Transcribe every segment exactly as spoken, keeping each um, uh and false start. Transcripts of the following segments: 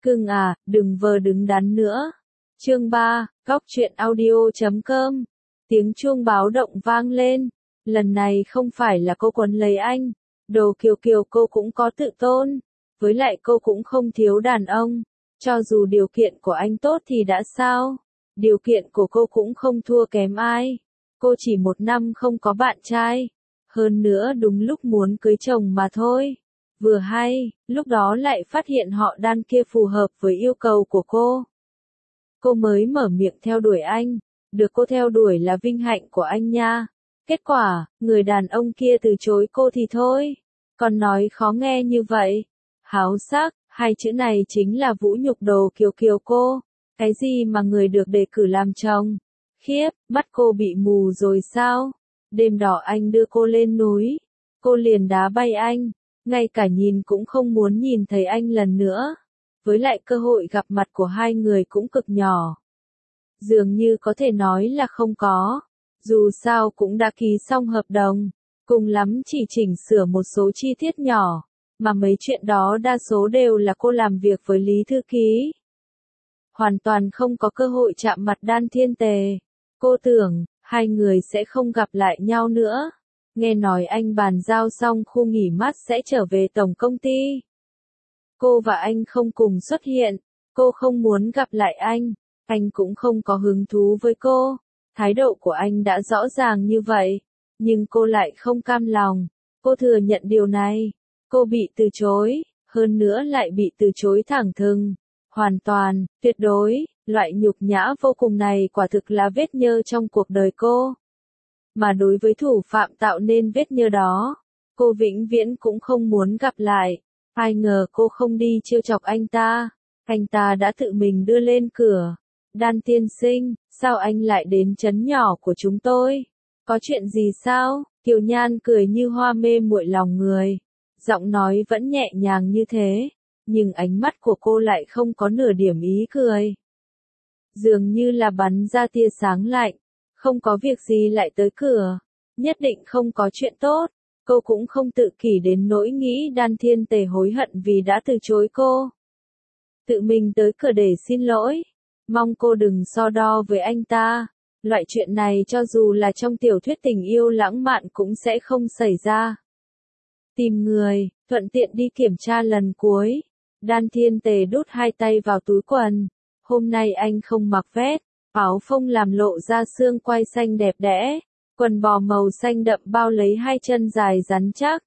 Cưng à, đừng vờ đứng đắn nữa. Chương ba, góc truyện audio chấm com. Tiếng chuông báo động vang lên. Lần này không phải là cô quấn lấy anh. Đồ Kiều Kiều cô cũng có tự tôn. Với lại cô cũng không thiếu đàn ông. Cho dù điều kiện của anh tốt thì đã sao? Điều kiện của cô cũng không thua kém ai. Cô chỉ một năm không có bạn trai. Hơn nữa đúng lúc muốn cưới chồng mà thôi. Vừa hay, lúc đó lại phát hiện họ đan kia phù hợp với yêu cầu của cô. Cô mới mở miệng theo đuổi anh. Được cô theo đuổi là vinh hạnh của anh nha. Kết quả, người đàn ông kia từ chối cô thì thôi. Còn nói khó nghe như vậy. Háo sắc, hai chữ này chính là vũ nhục Đồ Kiều Kiều cô. Cái gì mà người được đề cử làm chồng? Khiếp, mắt cô bị mù rồi sao? Đêm đỏ anh đưa cô lên núi. Cô liền đá bay anh. Ngay cả nhìn cũng không muốn nhìn thấy anh lần nữa. Với lại cơ hội gặp mặt của hai người cũng cực nhỏ. Dường như có thể nói là không có. Dù sao cũng đã ký xong hợp đồng. Cùng lắm chỉ chỉnh sửa một số chi tiết nhỏ. Mà mấy chuyện đó đa số đều là cô làm việc với Lý Thư Ký. Hoàn toàn không có cơ hội chạm mặt Đan Thiên Tề. Cô tưởng, hai người sẽ không gặp lại nhau nữa. Nghe nói anh bàn giao xong khu nghỉ mát sẽ trở về tổng công ty. Cô và anh không cùng xuất hiện. Cô không muốn gặp lại anh. Anh cũng không có hứng thú với cô. Thái độ của anh đã rõ ràng như vậy. Nhưng cô lại không cam lòng. Cô thừa nhận điều này. Cô bị từ chối. Hơn nữa lại bị từ chối thẳng thừng. Hoàn toàn, tuyệt đối. Loại nhục nhã vô cùng này quả thực là vết nhơ trong cuộc đời cô. Mà đối với thủ phạm tạo nên vết nhơ đó, cô vĩnh viễn cũng không muốn gặp lại. Ai ngờ cô không đi trêu chọc anh ta. Anh ta đã tự mình đưa lên cửa. Đan tiên sinh, sao anh lại đến trấn nhỏ của chúng tôi? Có chuyện gì sao? Kiều Nhan cười như hoa mê muội lòng người. Giọng nói vẫn nhẹ nhàng như thế. Nhưng ánh mắt của cô lại không có nửa điểm ý cười. Dường như là bắn ra tia sáng lạnh. Không có việc gì lại tới cửa. Nhất định không có chuyện tốt. Cô cũng không tự kỷ đến nỗi nghĩ Đan Thiên Tề hối hận vì đã từ chối cô. Tự mình tới cửa để xin lỗi. Mong cô đừng so đo với anh ta. Loại chuyện này cho dù là trong tiểu thuyết tình yêu lãng mạn cũng sẽ không xảy ra. Tìm người, thuận tiện đi kiểm tra lần cuối. Đan Thiên Tề đút hai tay vào túi quần. Hôm nay anh không mặc vest. Áo phông làm lộ ra xương quai xanh đẹp đẽ. Quần bò màu xanh đậm bao lấy hai chân dài rắn chắc.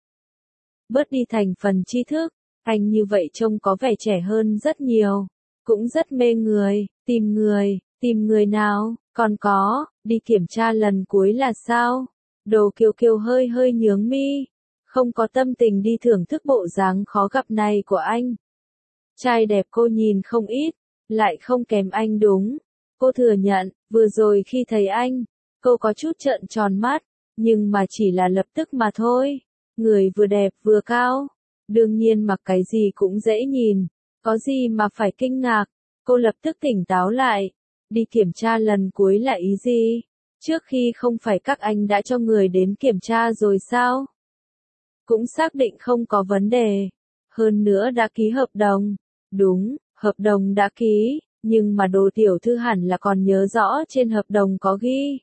Bớt đi thành phần tri thức. Anh như vậy trông có vẻ trẻ hơn rất nhiều. Cũng rất mê người. Tìm người, tìm người nào, còn có, đi kiểm tra lần cuối là sao? Đồ Kiều Kiều hơi hơi nhướng mi. Không có tâm tình đi thưởng thức bộ dáng khó gặp này của anh. Trai đẹp cô nhìn không ít, lại không kém anh đúng. Cô thừa nhận, vừa rồi khi thấy anh, cô có chút trợn tròn mắt, nhưng mà chỉ là lập tức mà thôi. Người vừa đẹp vừa cao, đương nhiên mặc cái gì cũng dễ nhìn, có gì mà phải kinh ngạc. Cô lập tức tỉnh táo lại. Đi kiểm tra lần cuối là ý gì? Trước khi không phải các anh đã cho người đến kiểm tra rồi sao? Cũng xác định không có vấn đề. Hơn nữa đã ký hợp đồng. Đúng, hợp đồng đã ký, nhưng mà Đồ tiểu thư hẳn là còn nhớ rõ trên hợp đồng có ghi.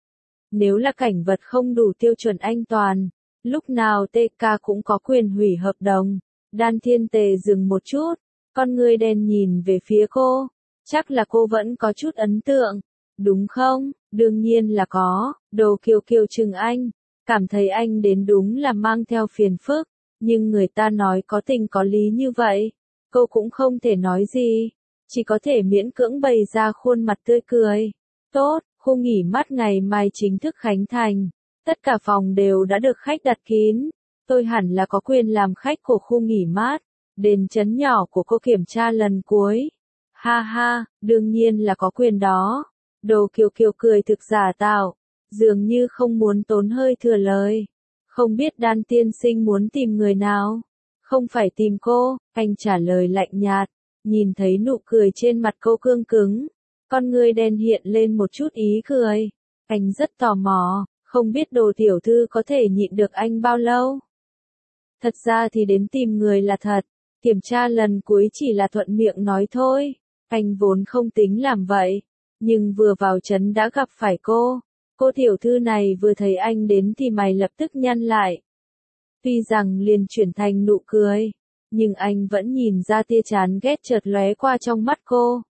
Nếu là cảnh vật không đủ tiêu chuẩn an toàn, lúc nào tê ca cũng có quyền hủy hợp đồng. Đan Thiên Tề dừng một chút. Con người đen nhìn về phía cô. Chắc là cô vẫn có chút ấn tượng. Đúng không? Đương nhiên là có. Đồ Kiều Kiều chừng anh. Cảm thấy anh đến đúng là mang theo phiền phức. Nhưng người ta nói có tình có lý như vậy. Cô cũng không thể nói gì. Chỉ có thể miễn cưỡng bày ra khuôn mặt tươi cười. Tốt, khu nghỉ mát ngày mai chính thức khánh thành. Tất cả phòng đều đã được khách đặt kín. Tôi hẳn là có quyền làm khách của khu nghỉ mát. Đến trấn nhỏ của cô kiểm tra lần cuối. Ha ha, đương nhiên là có quyền đó. Đồ Kiều Kiều cười thực giả tạo. Dường như không muốn tốn hơi thừa lời. Không biết Đan tiên sinh muốn tìm người nào? Không phải tìm cô, anh trả lời lạnh nhạt. Nhìn thấy nụ cười trên mặt cô cương cứng. Con người đen hiện lên một chút ý cười. Anh rất tò mò, không biết Đồ tiểu thư có thể nhịn được anh bao lâu. Thật ra thì đến tìm người là thật. Kiểm tra lần cuối chỉ là thuận miệng nói thôi, anh vốn không tính làm vậy, nhưng vừa vào trấn đã gặp phải cô. Cô tiểu thư này vừa thấy anh đến thì mày lập tức nhăn lại. Tuy rằng liền chuyển thành nụ cười, nhưng anh vẫn nhìn ra tia chán ghét chợt lóe qua trong mắt cô.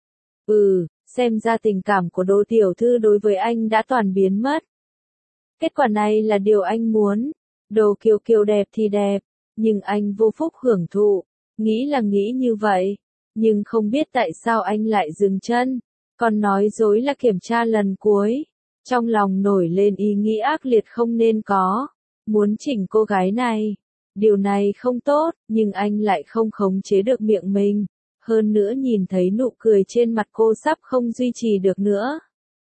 Ừ, xem ra tình cảm của Đỗ tiểu thư đối với anh đã toàn biến mất. Kết quả này là điều anh muốn. Đỗ Kiều Kiều đẹp thì đẹp, nhưng anh vô phúc hưởng thụ. Nghĩ là nghĩ như vậy, nhưng không biết tại sao anh lại dừng chân, còn nói dối là kiểm tra lần cuối. Trong lòng nổi lên ý nghĩ ác liệt không nên có, muốn chỉnh cô gái này. Điều này không tốt, nhưng anh lại không khống chế được miệng mình. Hơn nữa nhìn thấy nụ cười trên mặt cô sắp không duy trì được nữa.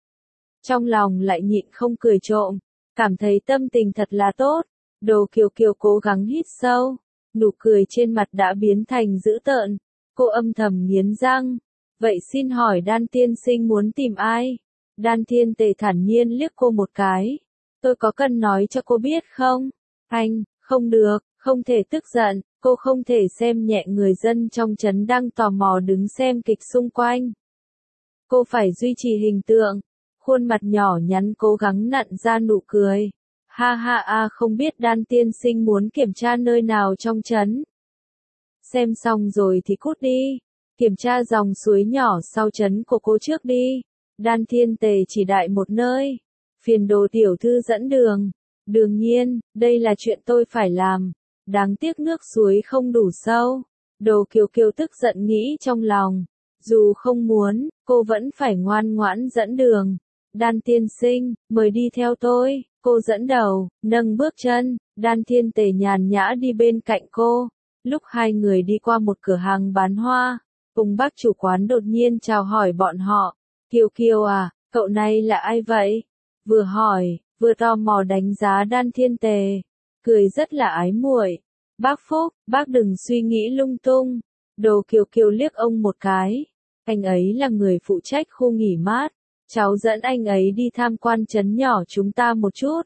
Trong lòng lại nhịn không cười trộm, cảm thấy tâm tình thật là tốt. Đỗ Kiều Kiều cố gắng hít sâu, nụ cười trên mặt đã biến thành dữ tợn. Cô âm thầm nghiến răng. Vậy xin hỏi Đan tiên sinh muốn tìm ai? Đan Thiên Tề thản nhiên liếc cô một cái. Tôi có cần nói cho cô biết không? Anh, không được, không thể tức giận, cô không thể xem nhẹ người dân trong trấn đang tò mò đứng xem kịch xung quanh. Cô phải duy trì hình tượng, khuôn mặt nhỏ nhắn cố gắng nặn ra nụ cười. Ha ha a, không biết Đan tiên sinh muốn kiểm tra nơi nào trong trấn. Xem xong rồi thì cút đi, kiểm tra dòng suối nhỏ sau trấn của cô trước đi. Đan Thiên Tề chỉ đại một nơi, phiền Đỗ tiểu thư dẫn đường. Đương nhiên, đây là chuyện tôi phải làm. Đáng tiếc nước suối không đủ sâu. Đỗ Kiều Kiều tức giận nghĩ trong lòng. Dù không muốn, cô vẫn phải ngoan ngoãn dẫn đường. Đan tiên sinh, mời đi theo tôi. Cô dẫn đầu, nâng bước chân. Đan Thiên Tề nhàn nhã đi bên cạnh cô. Lúc hai người đi qua một cửa hàng bán hoa, cùng bác chủ quán đột nhiên chào hỏi bọn họ. Kiều Kiều à, cậu này là ai vậy? Vừa hỏi, vừa tò mò đánh giá Đan Thiên Tề, cười rất là ái muội. Bác Phúc, bác đừng suy nghĩ lung tung. Đỗ Kiều Kiều liếc ông một cái. Anh ấy là người phụ trách khu nghỉ mát. Cháu dẫn anh ấy đi tham quan trấn nhỏ chúng ta một chút.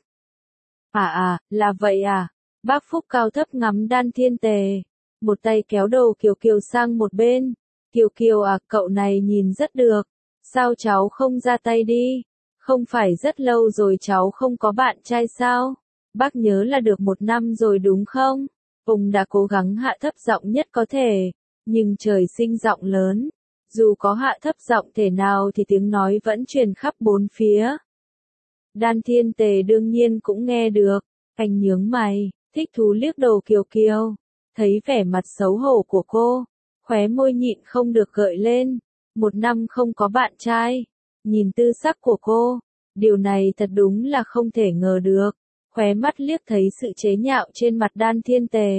À à, là vậy à? Bác Phúc cao thấp ngắm Đan Thiên Tề, một tay kéo Đỗ Kiều Kiều sang một bên. Kiều Kiều à, cậu này nhìn rất được. Sao cháu không ra tay đi? Không phải rất lâu rồi cháu không có bạn trai sao? Bác nhớ là được một năm rồi đúng không? Ông đã cố gắng hạ thấp giọng nhất có thể, nhưng trời sinh giọng lớn. Dù có hạ thấp giọng thể nào thì tiếng nói vẫn truyền khắp bốn phía. Đan Thiên Tề đương nhiên cũng nghe được. Anh nhướng mày, thích thú liếc Đỗ Kiều Kiều. Thấy vẻ mặt xấu hổ của cô, khóe môi nhịn không được gợi lên. Một năm không có bạn trai. Nhìn tư sắc của cô, điều này thật đúng là không thể ngờ được. Khóe mắt liếc thấy sự chế nhạo trên mặt Đan Thiên Tề.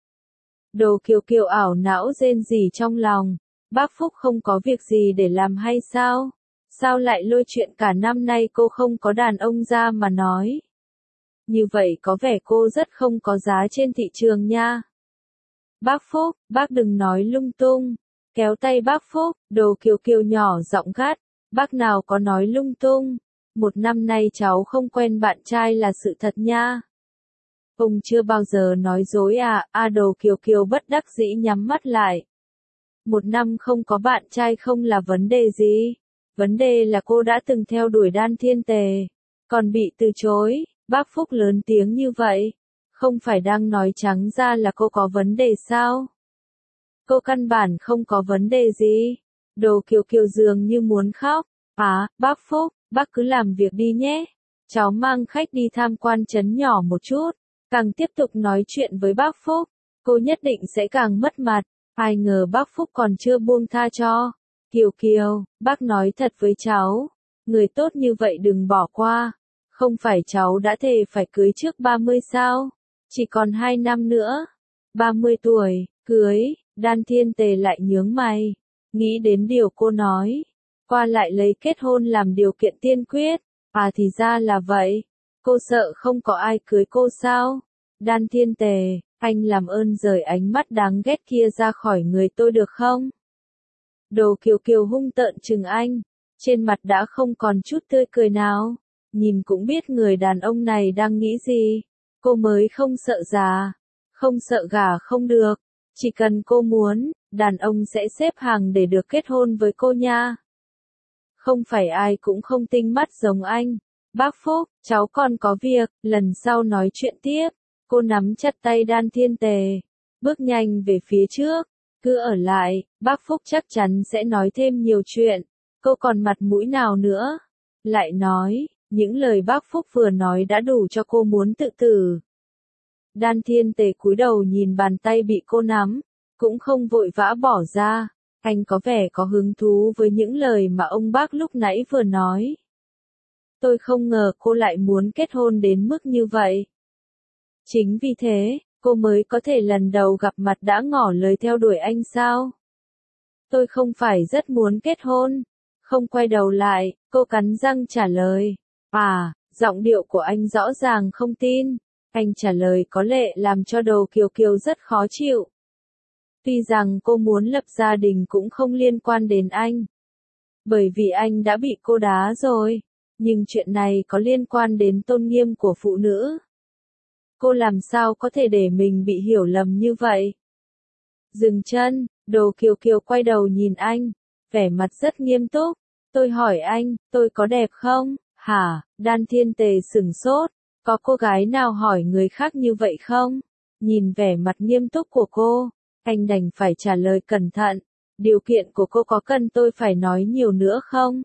Đỗ Kiều Kiều ảo não rên rỉ trong lòng. Bác Phúc không có việc gì để làm hay sao? Sao lại lôi chuyện cả năm nay cô không có đàn ông ra mà nói? Như vậy có vẻ cô rất không có giá trên thị trường nha. Bác Phúc, bác đừng nói lung tung. Kéo tay bác Phúc, Đỗ Kiều Kiều nhỏ giọng gắt. Bác nào có nói lung tung. Một năm nay cháu không quen bạn trai là sự thật nha. Ông chưa bao giờ nói dối à? A Đỗ Kiều Kiều bất đắc dĩ nhắm mắt lại. Một năm không có bạn trai không là vấn đề gì. Vấn đề là cô đã từng theo đuổi Đan Thiên Tề, còn bị từ chối. Bác Phúc lớn tiếng như vậy, không phải đang nói trắng ra là cô có vấn đề sao? Cô căn bản không có vấn đề gì. Đỗ Kiều Kiều dường như muốn khóc. À, bác Phúc, bác cứ làm việc đi nhé. Cháu mang khách đi tham quan trấn nhỏ một chút. Càng tiếp tục nói chuyện với bác Phúc, cô nhất định sẽ càng mất mặt. Ai ngờ bác Phúc còn chưa buông tha cho. Kiều Kiều, bác nói thật với cháu. Người tốt như vậy đừng bỏ qua. Không phải cháu đã thề phải cưới trước ba mươi sao? Chỉ còn hai năm nữa. ba mươi tuổi, cưới. Đan Thiên Tề lại nhướng mày. Nghĩ đến điều cô nói. Qua lại lấy kết hôn làm điều kiện tiên quyết. À thì ra là vậy. Cô sợ không có ai cưới cô sao? Đan Thiên Tề, anh làm ơn rời ánh mắt đáng ghét kia ra khỏi người tôi được không? Đỗ Kiều Kiều hung tợn chừng anh. Trên mặt đã không còn chút tươi cười nào. Nhìn cũng biết người đàn ông này đang nghĩ gì. Cô mới không sợ già. Không sợ gả không được. Chỉ cần cô muốn, đàn ông sẽ xếp hàng để được kết hôn với cô nha. Không phải ai cũng không tinh mắt giống anh. Bác Phúc, cháu còn có việc, lần sau nói chuyện tiếp. Cô nắm chặt tay Đan Thiên Tề, bước nhanh về phía trước. Cứ ở lại, bác Phúc chắc chắn sẽ nói thêm nhiều chuyện. Cô còn mặt mũi nào nữa? Lại nói, những lời bác Phúc vừa nói đã đủ cho cô muốn tự tử. Đan Thiên Tề cúi đầu nhìn bàn tay bị cô nắm, cũng không vội vã bỏ ra. Anh có vẻ có hứng thú với những lời mà ông bác lúc nãy vừa nói. Tôi không ngờ cô lại muốn kết hôn đến mức như vậy. Chính vì thế, cô mới có thể lần đầu gặp mặt đã ngỏ lời theo đuổi anh sao? Tôi không phải rất muốn kết hôn. Không quay đầu lại, cô cắn răng trả lời. À, giọng điệu của anh rõ ràng không tin. Anh trả lời có lẽ làm cho Đồ Kiều Kiều rất khó chịu. Tuy rằng cô muốn lập gia đình cũng không liên quan đến anh. Bởi vì anh đã bị cô đá rồi. Nhưng chuyện này có liên quan đến tôn nghiêm của phụ nữ. Cô làm sao có thể để mình bị hiểu lầm như vậy? Dừng chân, Đồ Kiều Kiều quay đầu nhìn anh, vẻ mặt rất nghiêm túc. Tôi hỏi anh, tôi có đẹp không? Hả? Đan Thiên Tề sửng sốt. Có cô gái nào hỏi người khác như vậy không? Nhìn vẻ mặt nghiêm túc của cô, anh đành phải trả lời cẩn thận. Điều kiện của cô có cần tôi phải nói nhiều nữa không?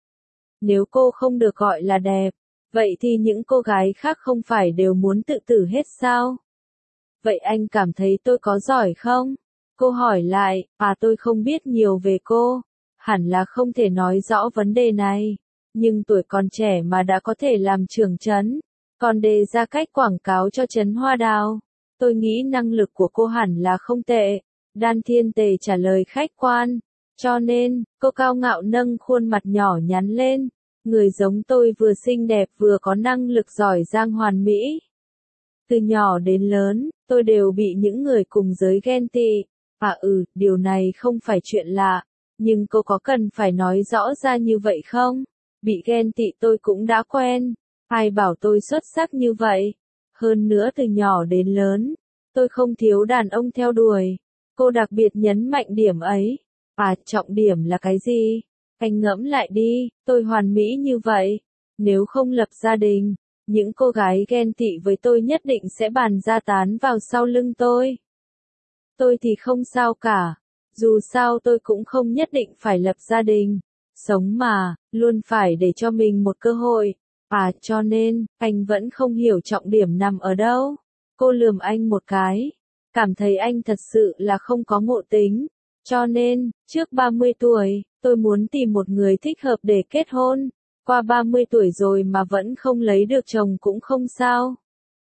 Nếu cô không được gọi là đẹp, vậy thì những cô gái khác không phải đều muốn tự tử hết sao? Vậy anh cảm thấy tôi có giỏi không? Cô hỏi lại, à tôi không biết nhiều về cô. Hẳn là không thể nói rõ vấn đề này. Nhưng tuổi còn trẻ mà đã có thể làm trưởng trấn. Còn đề ra cách quảng cáo cho trấn Hoa Đào. Tôi nghĩ năng lực của cô hẳn là không tệ. Đan Thiên Tề trả lời khách quan. Cho nên, cô cao ngạo nâng khuôn mặt nhỏ nhắn lên. Người giống tôi vừa xinh đẹp vừa có năng lực giỏi giang hoàn mỹ. Từ nhỏ đến lớn, tôi đều bị những người cùng giới ghen tị. À ừ, điều này không phải chuyện lạ. Nhưng cô có cần phải nói rõ ra như vậy không? Bị ghen tị tôi cũng đã quen. Ai bảo tôi xuất sắc như vậy? Hơn nữa từ nhỏ đến lớn, tôi không thiếu đàn ông theo đuổi. Cô đặc biệt nhấn mạnh điểm ấy. À, trọng điểm là cái gì? Anh ngẫm lại đi, tôi hoàn mỹ như vậy. Nếu không lập gia đình, những cô gái ghen tị với tôi nhất định sẽ bàn ra tán vào sau lưng tôi. Tôi thì không sao cả. Dù sao tôi cũng không nhất định phải lập gia đình. Sống mà, luôn phải để cho mình một cơ hội. À, cho nên, anh vẫn không hiểu trọng điểm nằm ở đâu. Cô lườm anh một cái. Cảm thấy anh thật sự là không có ngộ tính. Cho nên, trước ba mươi tuổi, tôi muốn tìm một người thích hợp để kết hôn. Qua ba mươi tuổi rồi mà vẫn không lấy được chồng cũng không sao.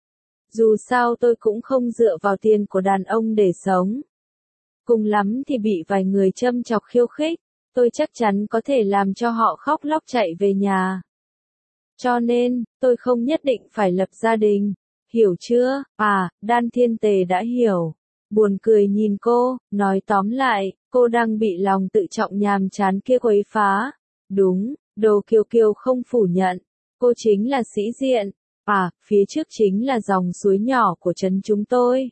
Dù sao tôi cũng không dựa vào tiền của đàn ông để sống. Cùng lắm thì bị vài người châm chọc khiêu khích. Tôi chắc chắn có thể làm cho họ khóc lóc chạy về nhà. Cho nên, tôi không nhất định phải lập gia đình. Hiểu chưa? À, Đan Thiên Tề đã hiểu. Buồn cười nhìn cô, nói tóm lại, cô đang bị lòng tự trọng nhàm chán kia quấy phá. Đúng, Đồ Kiều Kiều không phủ nhận. Cô chính là sĩ diện. À, phía trước chính là dòng suối nhỏ của trấn chúng tôi.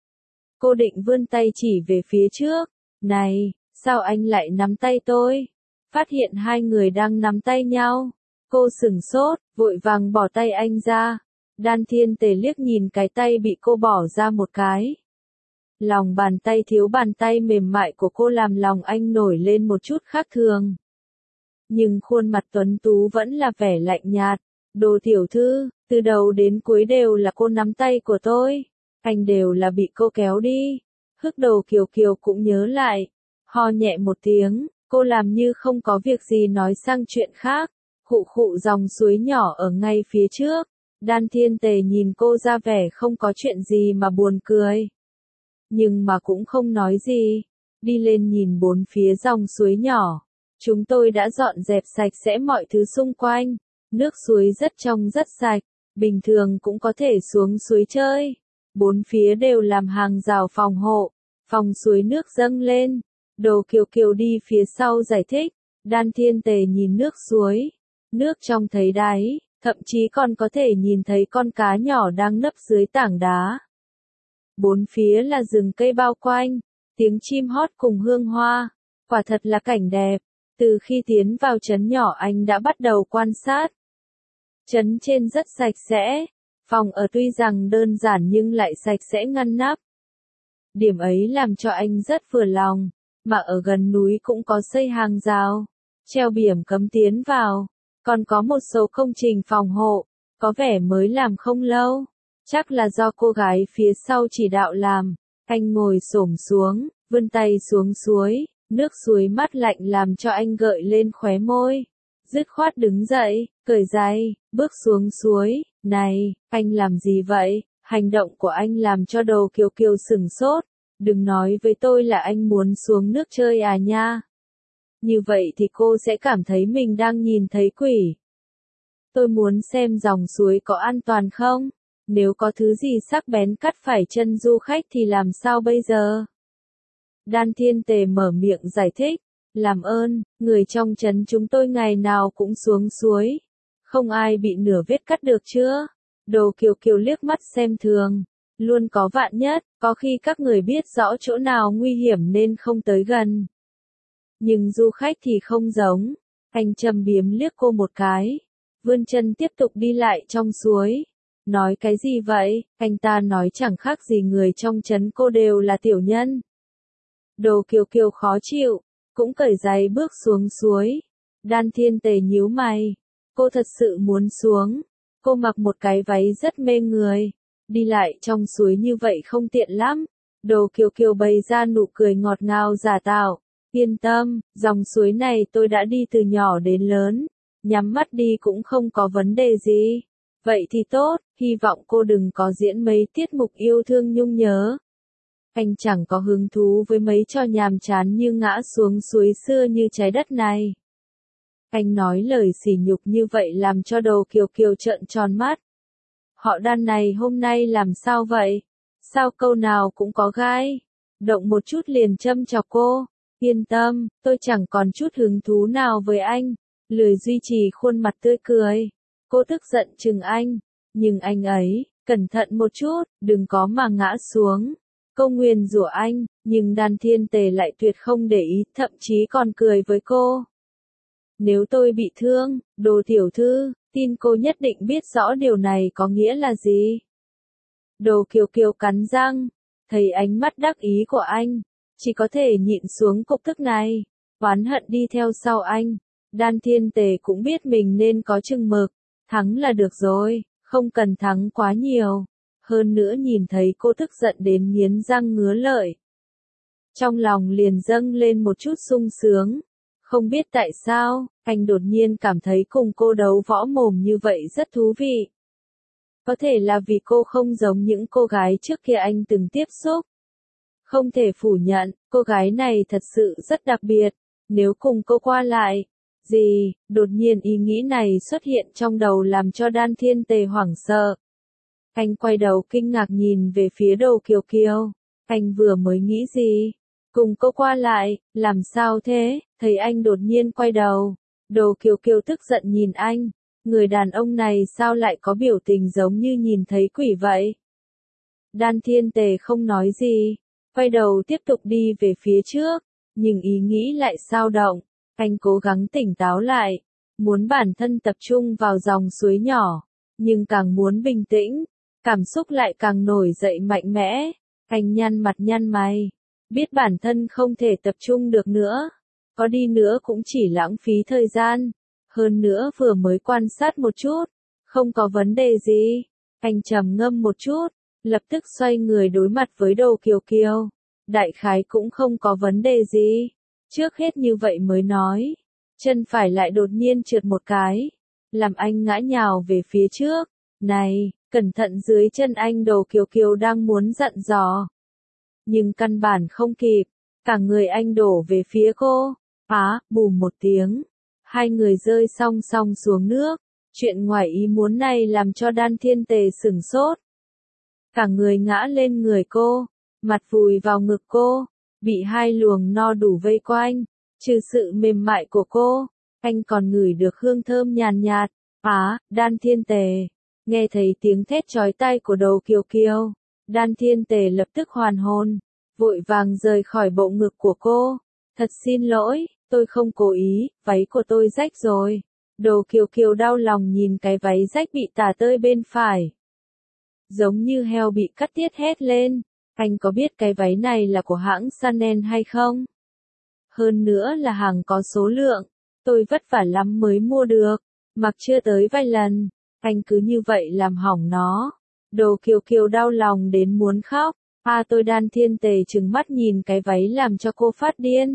Cô định vươn tay chỉ về phía trước. Này, sao anh lại nắm tay tôi? Phát hiện hai người đang nắm tay nhau. Cô sửng sốt, vội vàng bỏ tay anh ra. Đan Thiên Tề liếc nhìn cái tay bị cô bỏ ra một cái. Lòng bàn tay thiếu bàn tay mềm mại của cô làm lòng anh nổi lên một chút khác thường. Nhưng khuôn mặt tuấn tú vẫn là vẻ lạnh nhạt. Đồ tiểu thư, từ đầu đến cuối đều là cô nắm tay của tôi. Anh đều là bị cô kéo đi. Hức Đồ Kiều Kiều cũng nhớ lại. Ho nhẹ một tiếng, cô làm như không có việc gì nói sang chuyện khác. Khụ khụ dòng suối nhỏ ở ngay phía trước. Đan Thiên Tề nhìn cô ra vẻ không có chuyện gì mà buồn cười. Nhưng mà cũng không nói gì. Đi lên nhìn bốn phía dòng suối nhỏ. Chúng tôi đã dọn dẹp sạch sẽ mọi thứ xung quanh. Nước suối rất trong rất sạch. Bình thường cũng có thể xuống suối chơi. Bốn phía đều làm hàng rào phòng hộ. Phòng suối nước dâng lên. Đồ Kiều Kiều đi phía sau giải thích. Đan Thiên Tề nhìn nước suối. Nước trong thấy đáy, thậm chí còn có thể nhìn thấy con cá nhỏ đang nấp dưới tảng đá. Bốn phía là rừng cây bao quanh, tiếng chim hót cùng hương hoa, quả thật là cảnh đẹp. Từ khi tiến vào trấn nhỏ anh đã bắt đầu quan sát. Trấn trên rất sạch sẽ, phòng ở tuy rằng đơn giản nhưng lại sạch sẽ ngăn nắp. Điểm ấy làm cho anh rất vừa lòng, mà ở gần núi cũng có xây hàng rào, treo biển cấm tiến vào, còn có một số công trình phòng hộ, có vẻ mới làm không lâu, chắc là do cô gái phía sau chỉ đạo làm. Anh ngồi xổm xuống, vươn tay xuống suối, nước suối mát lạnh làm cho anh gợi lên khóe môi. Dứt khoát đứng dậy, cởi giày, bước xuống suối. Này, anh làm gì vậy? Hành động của anh làm cho Đồ Kiều Kiều sửng sốt. Đừng nói với tôi là anh muốn xuống nước chơi à nha. Như vậy thì cô sẽ cảm thấy mình đang nhìn thấy quỷ. Tôi muốn xem dòng suối có an toàn không? Nếu có thứ gì sắc bén cắt phải chân du khách thì làm sao bây giờ? Đan Thiên Tề mở miệng giải thích. Làm ơn, người trong trấn chúng tôi ngày nào cũng xuống suối. Không ai bị nửa vết cắt được chưa? Đồ Kiều Kiều liếc mắt xem thường. Luôn có vạn nhất, có khi các người biết rõ chỗ nào nguy hiểm nên không tới gần. Nhưng du khách thì không giống. Anh châm biếm liếc cô một cái. Vươn chân tiếp tục đi lại trong suối. Nói cái gì vậy? Anh ta nói chẳng khác gì người trong trấn cô đều là tiểu nhân. Đồ Kiều Kiều khó chịu, cũng cởi giày bước xuống suối. Đan Thiên Tề nhíu mày. Cô thật sự muốn xuống. Cô mặc một cái váy rất mê người. Đi lại trong suối như vậy không tiện lắm. Đồ Kiều Kiều bày ra nụ cười ngọt ngào giả tạo. Yên tâm, dòng suối này tôi đã đi từ nhỏ đến lớn. Nhắm mắt đi cũng không có vấn đề gì. Vậy thì tốt, hy vọng cô đừng có diễn mấy tiết mục yêu thương nhung nhớ. Anh chẳng có hứng thú với mấy trò nhàm chán như ngã xuống suối xưa như trái đất này. Anh nói lời sỉ nhục như vậy làm cho Đồ Kiều Kiều trợn tròn mắt. Họ Đan này hôm nay làm sao vậy? Sao câu nào cũng có gai? Động một chút liền châm chọc cô. Yên tâm, tôi chẳng còn chút hứng thú nào với anh. Lười duy trì khuôn mặt tươi cười. Cô tức giận chừng anh. Nhưng anh ấy, cẩn thận một chút, đừng có mà ngã xuống. Cô nguyền rủa anh, nhưng Đan Thiên Tề lại tuyệt không để ý, thậm chí còn cười với cô. Nếu tôi bị thương, Đồ tiểu thư, tin cô nhất định biết rõ điều này có nghĩa là gì. Đồ Kiều Kiều cắn răng, thấy ánh mắt đắc ý của anh, chỉ có thể nhịn xuống cục tức này, oán hận đi theo sau anh. Đan Thiên Tề cũng biết mình nên có chừng mực, thắng là được rồi, không cần thắng quá nhiều. Hơn nữa nhìn thấy cô tức giận đến nghiến răng ngứa lợi. Trong lòng liền dâng lên một chút sung sướng. Không biết tại sao, anh đột nhiên cảm thấy cùng cô đấu võ mồm như vậy rất thú vị. Có thể là vì cô không giống những cô gái trước kia anh từng tiếp xúc. Không thể phủ nhận, cô gái này thật sự rất đặc biệt. Nếu cùng cô qua lại, gì, đột nhiên ý nghĩ này xuất hiện trong đầu làm cho Đan Thiên Tề hoảng sợ. Anh quay đầu kinh ngạc nhìn về phía Đồ Kiều Kiều. Anh vừa mới nghĩ gì? Cùng cô qua lại, làm sao thế? Thấy anh đột nhiên quay đầu. Đồ Kiều Kiều tức giận nhìn anh. Người đàn ông này sao lại có biểu tình giống như nhìn thấy quỷ vậy? Đan Thiên Tề không nói gì. Quay đầu tiếp tục đi về phía trước. Nhưng ý nghĩ lại dao động. Anh cố gắng tỉnh táo lại. Muốn bản thân tập trung vào dòng suối nhỏ. Nhưng càng muốn bình tĩnh. Cảm xúc lại càng nổi dậy mạnh mẽ. Anh nhăn mặt nhăn mày. Biết bản thân không thể tập trung được nữa. Có đi nữa cũng chỉ lãng phí thời gian. Hơn nữa vừa mới quan sát một chút. Không có vấn đề gì. Anh trầm ngâm một chút. Lập tức xoay người đối mặt với Đồ Kiều Kiều. Đại khái cũng không có vấn đề gì. Trước hết như vậy mới nói. Chân phải lại đột nhiên trượt một cái. Làm anh ngã nhào về phía trước. Này, cẩn thận dưới chân anh. Đồ Kiều Kiều đang muốn dặn dò. Nhưng căn bản không kịp. Cả người anh đổ về phía cô. Á, bùm một tiếng. Hai người rơi song song xuống nước. Chuyện ngoài ý muốn này làm cho Đan Thiên Tề sửng sốt. Cả người ngã lên người cô. Mặt vùi vào ngực cô. Bị hai luồng no đủ vây quanh. Trừ sự mềm mại của cô. Anh còn ngửi được hương thơm nhàn nhạt. Á, Đan Thiên Tề. Nghe thấy tiếng thét chói tai của Đồ Kiều Kiều. Đan Thiên Tề lập tức hoàn hồn. vội vàng rời khỏi bộ ngực của cô. Thật xin lỗi, tôi không cố ý, váy của tôi rách rồi. Đồ Kiều Kiều đau lòng nhìn cái váy rách bị tả tơi bên phải. Giống như heo bị cắt tiết hét lên. Anh có biết cái váy này là của hãng Chanel hay không? Hơn nữa là hàng có số lượng. Tôi vất vả lắm mới mua được. Mặc chưa tới vài lần. Anh cứ như vậy làm hỏng nó. Đồ Kiều Kiều đau lòng đến muốn khóc. À tôi Đan Thiên Tề trừng mắt nhìn cái váy làm cho cô phát điên.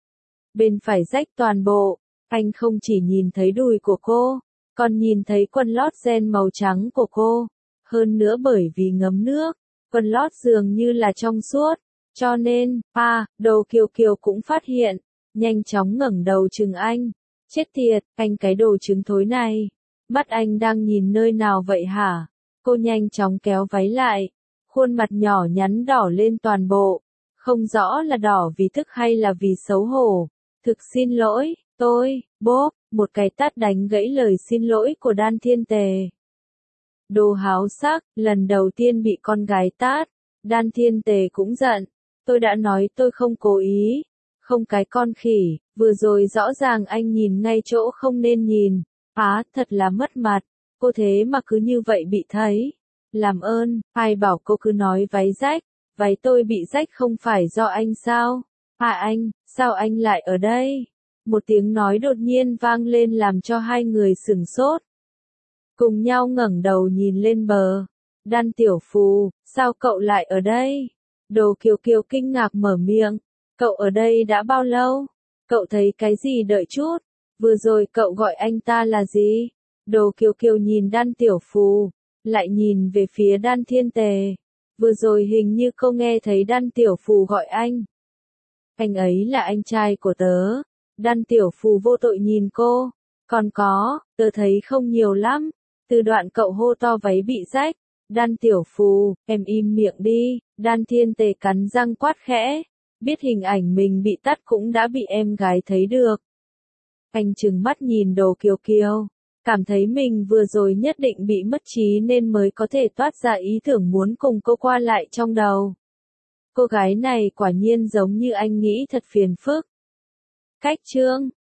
Bên phải rách toàn bộ. Anh không chỉ nhìn thấy đùi của cô, còn nhìn thấy quần lót ren màu trắng của cô. Hơn nữa bởi vì ngấm nước, quần lót dường như là trong suốt. Cho nên, à, Đồ Kiều Kiều cũng phát hiện. Nhanh chóng ngẩng đầu chừng anh. Chết tiệt, anh cái đồ trứng thối này. Mắt anh đang nhìn nơi nào vậy hả? Cô nhanh chóng kéo váy lại. Khuôn mặt nhỏ nhắn đỏ lên toàn bộ. Không rõ là đỏ vì tức hay là vì xấu hổ. Thực xin lỗi, tôi, bốp, một cái tát đánh gãy lời xin lỗi của Đan Thiên Tề. Đồ háo sắc, lần đầu tiên bị con gái tát. Đan Thiên Tề cũng giận. Tôi đã nói tôi không cố ý. Không cái con khỉ, vừa rồi rõ ràng anh nhìn ngay chỗ không nên nhìn. Á, thật là mất mặt. Cô thế mà cứ như vậy bị thấy. Làm ơn, ai bảo cô cứ nói váy rách. Váy tôi bị rách không phải do anh sao? À anh, sao anh lại ở đây? Một tiếng nói đột nhiên vang lên làm cho hai người sửng sốt. Cùng nhau ngẩng đầu nhìn lên bờ. Đan Tiểu Phù, sao cậu lại ở đây? Đồ Kiều Kiều kinh ngạc mở miệng. Cậu ở đây đã bao lâu? Cậu thấy cái gì đợi chút? Vừa rồi cậu gọi anh ta là gì? Đồ Kiều Kiều nhìn Đan Tiểu Phù, lại nhìn về phía Đan Thiên Tề. Vừa rồi hình như cô nghe thấy Đan Tiểu Phù gọi anh. Anh ấy là anh trai của tớ. Đan Tiểu Phù vô tội nhìn cô. Còn có, tớ thấy không nhiều lắm. Từ đoạn cậu hô to váy bị rách. Đan Tiểu Phù, em im miệng đi. Đan Thiên Tề cắn răng quát khẽ. Biết hình ảnh mình bị tắt cũng đã bị em gái thấy được. Anh trừng mắt nhìn Đồ Kiều Kiều. Cảm thấy mình vừa rồi nhất định bị mất trí nên mới có thể toát ra ý tưởng muốn cùng cô qua lại trong đầu. Cô gái này quả nhiên giống như anh nghĩ thật phiền phức. Cách chương